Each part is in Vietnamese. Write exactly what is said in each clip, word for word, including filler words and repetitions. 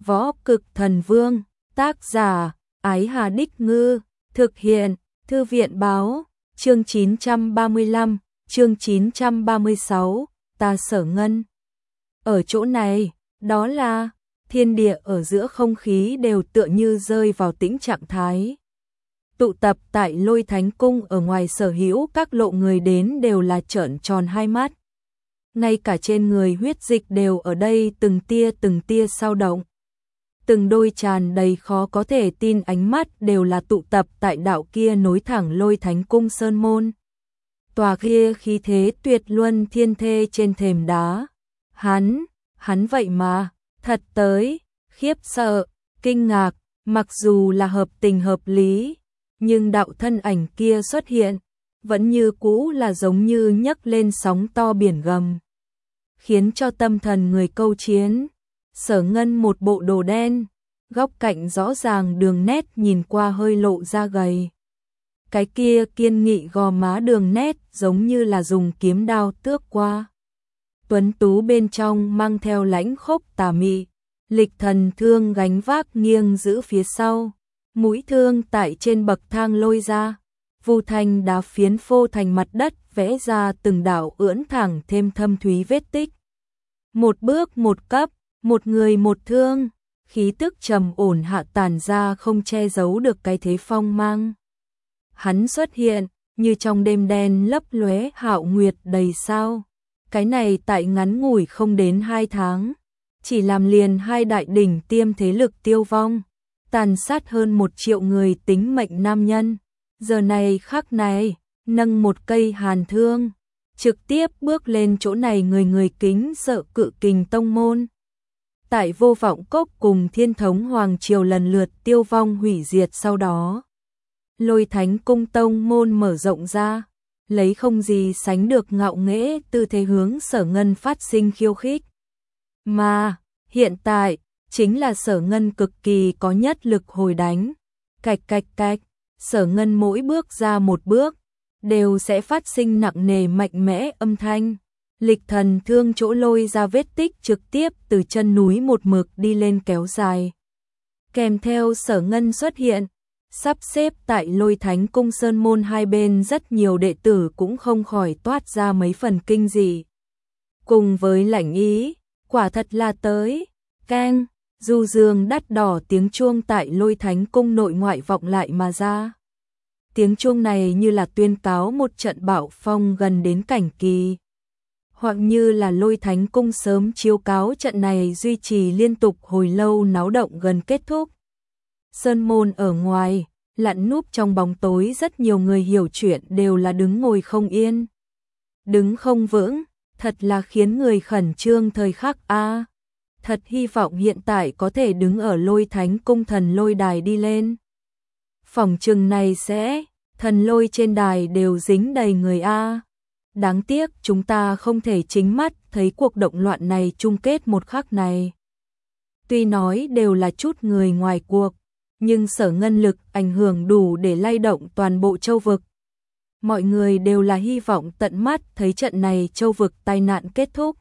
Võ Cực Thần Vương, tác giả, Ái Hà Đích Ngư, thực hiện, Thư viện Báo, chương chín trăm ba mươi lăm, chương chín trăm ba mươi sáu, ta Sở Ngân. Ở chỗ này, đó là, thiên địa ở giữa không khí đều tựa như rơi vào tĩnh trạng thái. Tụ tập tại Lôi Thánh Cung ở ngoài sở hữu các lộ người đến đều là trợn tròn hai mắt. Ngay cả trên người huyết dịch đều ở đây từng tia từng tia sao động. Từng đôi tràn đầy khó có thể tin ánh mắt đều là tụ tập tại đạo kia nối thẳng Lôi Thánh Cung sơn môn. Tòa kia khí thế tuyệt luân thiên thê trên thềm đá. Hắn, hắn vậy mà, thật tới, khiếp sợ, kinh ngạc, mặc dù là hợp tình hợp lý, nhưng đạo thân ảnh kia xuất hiện, vẫn như cũ là giống như nhấc lên sóng to biển gầm. Khiến cho tâm thần người câu chiến. Sở Ngân một bộ đồ đen, góc cạnh rõ ràng đường nét nhìn qua hơi lộ ra gầy. Cái kia kiên nghị gò má đường nét giống như là dùng kiếm đao tước qua. Tuấn tú bên trong mang theo lãnh khốc tà mị, lịch thần thương gánh vác nghiêng giữ phía sau, mũi thương tại trên bậc thang lôi ra, vu thanh đá phiến phô thành mặt đất vẽ ra từng đạo ưỡn thẳng thêm thâm thúy vết tích. Một bước một cấp, một người một thương, khí tức trầm ổn hạ tàn ra không che giấu được cái thế phong mang. Hắn xuất hiện, như trong đêm đen lấp lóe hạo nguyệt đầy sao. Cái này tại ngắn ngủi không đến hai tháng, chỉ làm liền hai đại đỉnh tiêm thế lực tiêu vong, tàn sát hơn một triệu người tính mệnh nam nhân. Giờ này khắc này, nâng một cây hàn thương, trực tiếp bước lên chỗ này người người kính sợ Cự Kình tông môn. Tại Vô Vọng Cốc cùng Thiên Thống Hoàng Triều lần lượt tiêu vong hủy diệt sau đó. Lôi Thánh Cung tông môn mở rộng ra, lấy không gì sánh được ngạo nghễ tư thế hướng Sở Ngân phát sinh khiêu khích. Mà, hiện tại, chính là Sở Ngân cực kỳ có nhất lực hồi đánh. Cạch cạch cạch, Sở Ngân mỗi bước ra một bước, đều sẽ phát sinh nặng nề mạnh mẽ âm thanh. Lịch thần thương chỗ lôi ra vết tích trực tiếp từ chân núi một mực đi lên kéo dài. Kèm theo Sở Ngân xuất hiện, sắp xếp tại Lôi Thánh Cung sơn môn hai bên rất nhiều đệ tử cũng không khỏi toát ra mấy phần kinh dị. Cùng với lãnh ý, quả thật là tới, keng, du dương đắt đỏ tiếng chuông tại Lôi Thánh Cung nội ngoại vọng lại mà ra. Tiếng chuông này như là tuyên cáo một trận bão phong gần đến cảnh kỳ, hoặc như là Lôi Thánh Cung sớm chiếu cáo trận này duy trì liên tục hồi lâu náo động gần kết thúc. Sơn môn ở ngoài, lặn núp trong bóng tối rất nhiều người hiểu chuyện đều là đứng ngồi không yên. Đứng không vững, thật là khiến người khẩn trương thời khắc a. Thật hy vọng hiện tại có thể đứng ở Lôi Thánh Cung thần lôi đài đi lên. Phòng trừng này sẽ, thần lôi trên đài đều dính đầy người a. Đáng tiếc chúng ta không thể chính mắt thấy cuộc động loạn này chung kết một khắc này. Tuy nói đều là chút người ngoài cuộc, nhưng Sở Ngân lực ảnh hưởng đủ để lay động toàn bộ châu vực. Mọi người đều là hy vọng tận mắt thấy trận này châu vực tai nạn kết thúc.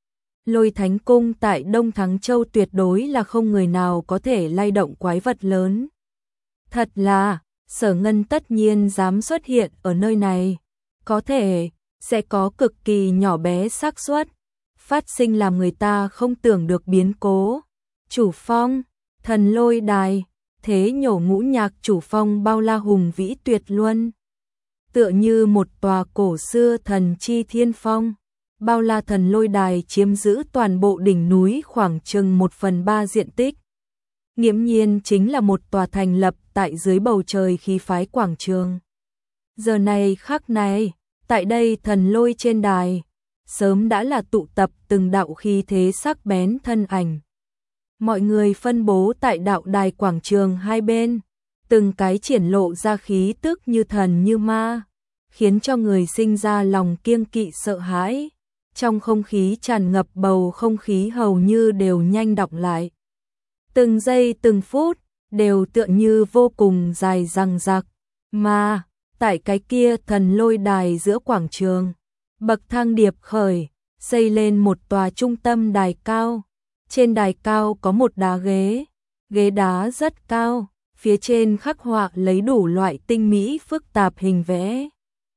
Lôi Thánh Cung tại Đông Thắng Châu tuyệt đối là không người nào có thể lay động quái vật lớn. Thật là, Sở Ngân tất nhiên dám xuất hiện ở nơi này, có thể sẽ có cực kỳ nhỏ bé xác suất phát sinh làm người ta không tưởng được biến cố. Chủ phong, thần lôi đài, thế nhổ ngũ nhạc chủ phong bao la hùng vĩ tuyệt luân. Tựa như một tòa cổ xưa thần chi thiên phong, bao la thần lôi đài chiếm giữ toàn bộ đỉnh núi khoảng chừng một phần ba diện tích. Nghiễm nhiên chính là một tòa thành lập tại dưới bầu trời khí phái quảng trường. Giờ này khắc này, tại đây thần lôi trên đài, sớm đã là tụ tập từng đạo khí thế sắc bén thân ảnh. Mọi người phân bố tại đạo đài quảng trường hai bên, từng cái triển lộ ra khí tức như thần như ma, khiến cho người sinh ra lòng kiêng kỵ sợ hãi. Trong không khí tràn ngập bầu không khí hầu như đều nhanh đọng lại. Từng giây từng phút, đều tựa như vô cùng dài dằng dặc, mà tại cái kia thần lôi đài giữa quảng trường, bậc thang điệp khởi, xây lên một tòa trung tâm đài cao, Trên đài cao có một đá ghế, ghế đá rất cao, phía trên khắc họa lấy đủ loại tinh mỹ phức tạp hình vẽ.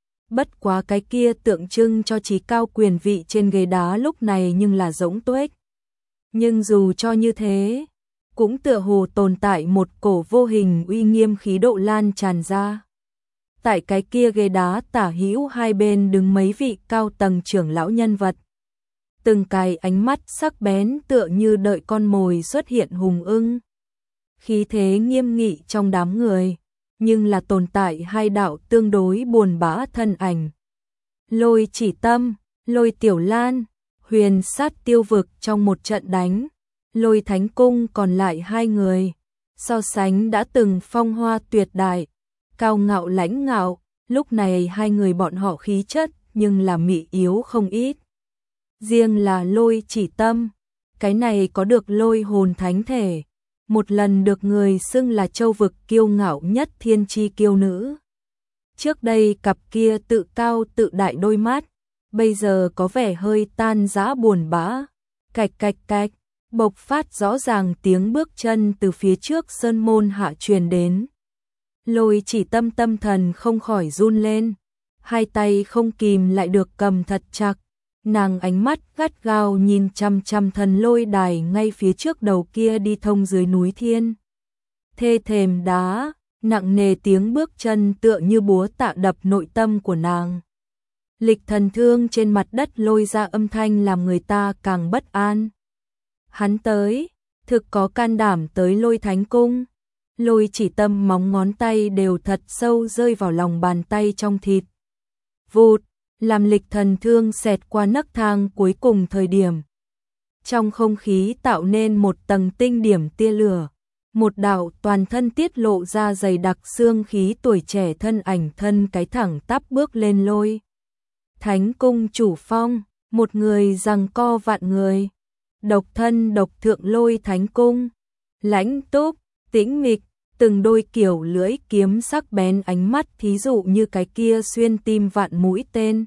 Bất quá cái kia tượng trưng cho trí cao quyền vị trên ghế đá lúc này nhưng là rỗng tuếch. Nhưng dù cho như thế, cũng tựa hồ tồn tại một cổ vô hình uy nghiêm khí độ lan tràn ra. Tại cái kia ghế đá tả hữu hai bên đứng mấy vị cao tầng trưởng lão nhân vật. Từng cái ánh mắt sắc bén tựa như đợi con mồi xuất hiện hùng ưng. Khí thế nghiêm nghị trong đám người, nhưng là tồn tại hai đạo tương đối buồn bã thân ảnh. Lôi Chỉ Tâm, Lôi Tiểu Lan, Huyền Sát Tiêu Vực trong một trận đánh, Lôi Thánh Cung còn lại hai người, so sánh đã từng phong hoa tuyệt đại, cao ngạo lãnh ngạo, lúc này hai người bọn họ khí chất nhưng là mị yếu không ít. Riêng là Lôi Chỉ Tâm, cái này có được lôi hồn thánh thể, một lần được người xưng là châu vực kiêu ngạo nhất thiên chi kiêu nữ. Trước đây cặp kia tự cao tự đại đôi mắt, bây giờ có vẻ hơi tan rã buồn bã, cạch cạch cạch, bộc phát rõ ràng tiếng bước chân từ phía trước sơn môn hạ truyền đến. Lôi Chỉ Tâm tâm thần không khỏi run lên, hai tay không kìm lại được cầm thật chặt, nàng ánh mắt gắt gao nhìn chằm chằm thần lôi đài ngay phía trước đầu kia đi thông dưới núi thiên. Thê thềm đá, nặng nề tiếng bước chân tựa như búa tạ đập nội tâm của nàng. Lịch thần thương trên mặt đất lôi ra âm thanh làm người ta càng bất an. Hắn tới, thực có can đảm tới Lôi Thánh Cung. Lôi Chỉ Tâm móng ngón tay đều thật sâu rơi vào lòng bàn tay trong thịt. Vụt, làm lịch thần thương xẹt qua nấc thang cuối cùng thời điểm. Trong không khí tạo nên một tầng tinh điểm tia lửa. Một đạo toàn thân tiết lộ ra dày đặc xương khí tuổi trẻ thân ảnh thân cái thẳng tắp bước lên Lôi Thánh Cung chủ phong, một người giằng co vạn người. Độc thân độc thượng Lôi Thánh Cung, lãnh túc, tĩnh mịch, từng đôi kiểu lưỡi kiếm sắc bén ánh mắt thí dụ như cái kia xuyên tim vạn mũi tên.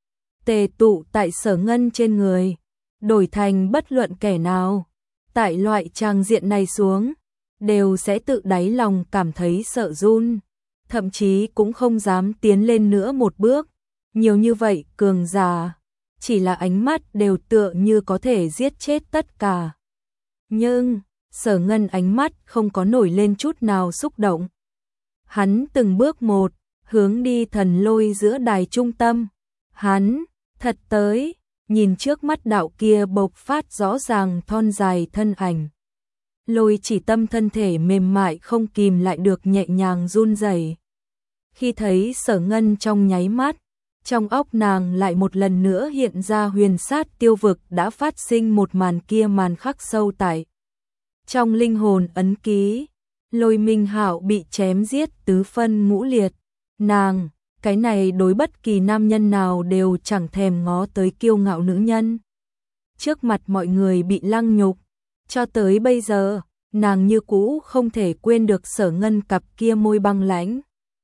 Tề tụ tại Sở Ngân trên người, đổi thành bất luận kẻ nào. Tại loại tràng diện này xuống, đều sẽ tự đáy lòng cảm thấy sợ run, thậm chí cũng không dám tiến lên nữa một bước. Nhiều như vậy cường giả, chỉ là ánh mắt đều tựa như có thể giết chết tất cả. Nhưng, Sở Ngân ánh mắt không có nổi lên chút nào xúc động. Hắn từng bước một, hướng đi thần lôi giữa đài trung tâm. Hắn, thật tới, nhìn trước mắt đạo kia bộc phát rõ ràng thon dài thân ảnh. Lôi Chỉ Tâm thân thể mềm mại không kìm lại được nhẹ nhàng run rẩy. Khi thấy Sở Ngân trong nháy mắt, trong óc nàng lại một lần nữa hiện ra Huyền Sát Tiêu Vực đã phát sinh một màn kia màn khắc sâu tại. Trong linh hồn ấn ký, Lôi Minh Hạo bị chém giết tứ phân ngũ liệt. Nàng, cái này đối bất kỳ nam nhân nào đều chẳng thèm ngó tới kiêu ngạo nữ nhân. Trước mặt mọi người bị lăng nhục, cho tới bây giờ, nàng như cũ không thể quên được Sở Ngân cặp kia môi băng lãnh.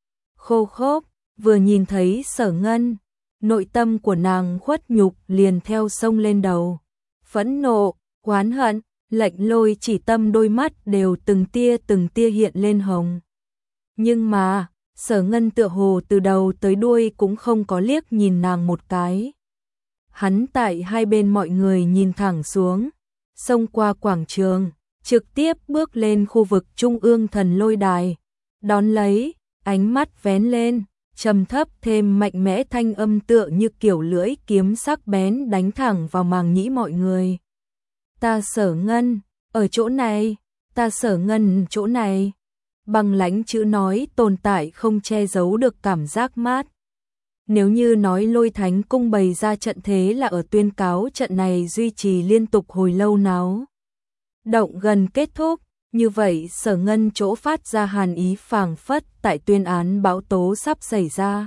Khô khốc, vừa nhìn thấy Sở Ngân, nội tâm của nàng khuất nhục liền theo sông lên đầu. Phẫn nộ, oán hận, lệnh Lôi Chỉ Tâm đôi mắt đều từng tia từng tia hiện lên hồng. Nhưng mà, Sở Ngân tựa hồ từ đầu tới đuôi cũng không có liếc nhìn nàng một cái. Hắn tại hai bên mọi người nhìn thẳng xuống, xông qua quảng trường, trực tiếp bước lên khu vực trung ương thần lôi đài. Đón lấy, ánh mắt vén lên, trầm thấp thêm mạnh mẽ thanh âm tựa như kiểu lưỡi kiếm sắc bén đánh thẳng vào màng nhĩ mọi người. Ta Sở Ngân, ở chỗ này, ta Sở Ngân chỗ này. Băng lãnh chữ nói tồn tại không che giấu được cảm giác mát. Nếu như nói Lôi Thánh Cung bày ra trận thế là ở tuyên cáo trận này duy trì liên tục hồi lâu náo động gần kết thúc, như vậy Sở Ngân chỗ phát ra hàn ý phảng phất tại tuyên án bão tố sắp xảy ra.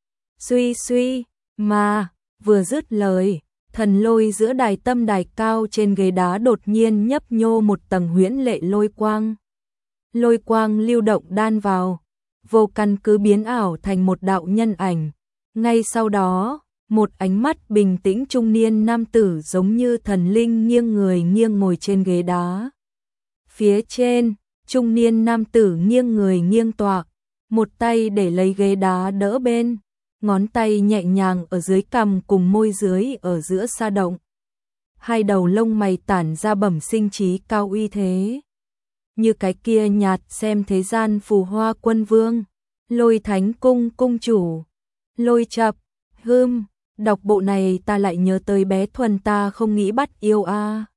Suy suy, mà, vừa dứt lời, thần lôi giữa đài tâm đài cao trên ghế đá đột nhiên nhấp nhô một tầng huyễn lệ lôi quang. Lôi quang lưu động đan vào, vô căn cứ biến ảo thành một đạo nhân ảnh. Ngay sau đó, Một ánh mắt bình tĩnh trung niên nam tử giống như thần linh nghiêng người nghiêng ngồi trên ghế đá. Phía trên, trung niên nam tử nghiêng người nghiêng tọa, một tay để lấy ghế đá đỡ bên, ngón tay nhẹ nhàng ở dưới cằm cùng môi dưới ở giữa sa động. Hai đầu lông mày tản ra bẩm sinh trí cao uy thế. Như cái kia nhạt xem thế gian phù hoa quân vương, Lôi Thánh cung cung chủ, Lôi Chập, hưm, đọc bộ này ta lại nhớ tới bé Thuần ta không nghĩ bắt yêu a.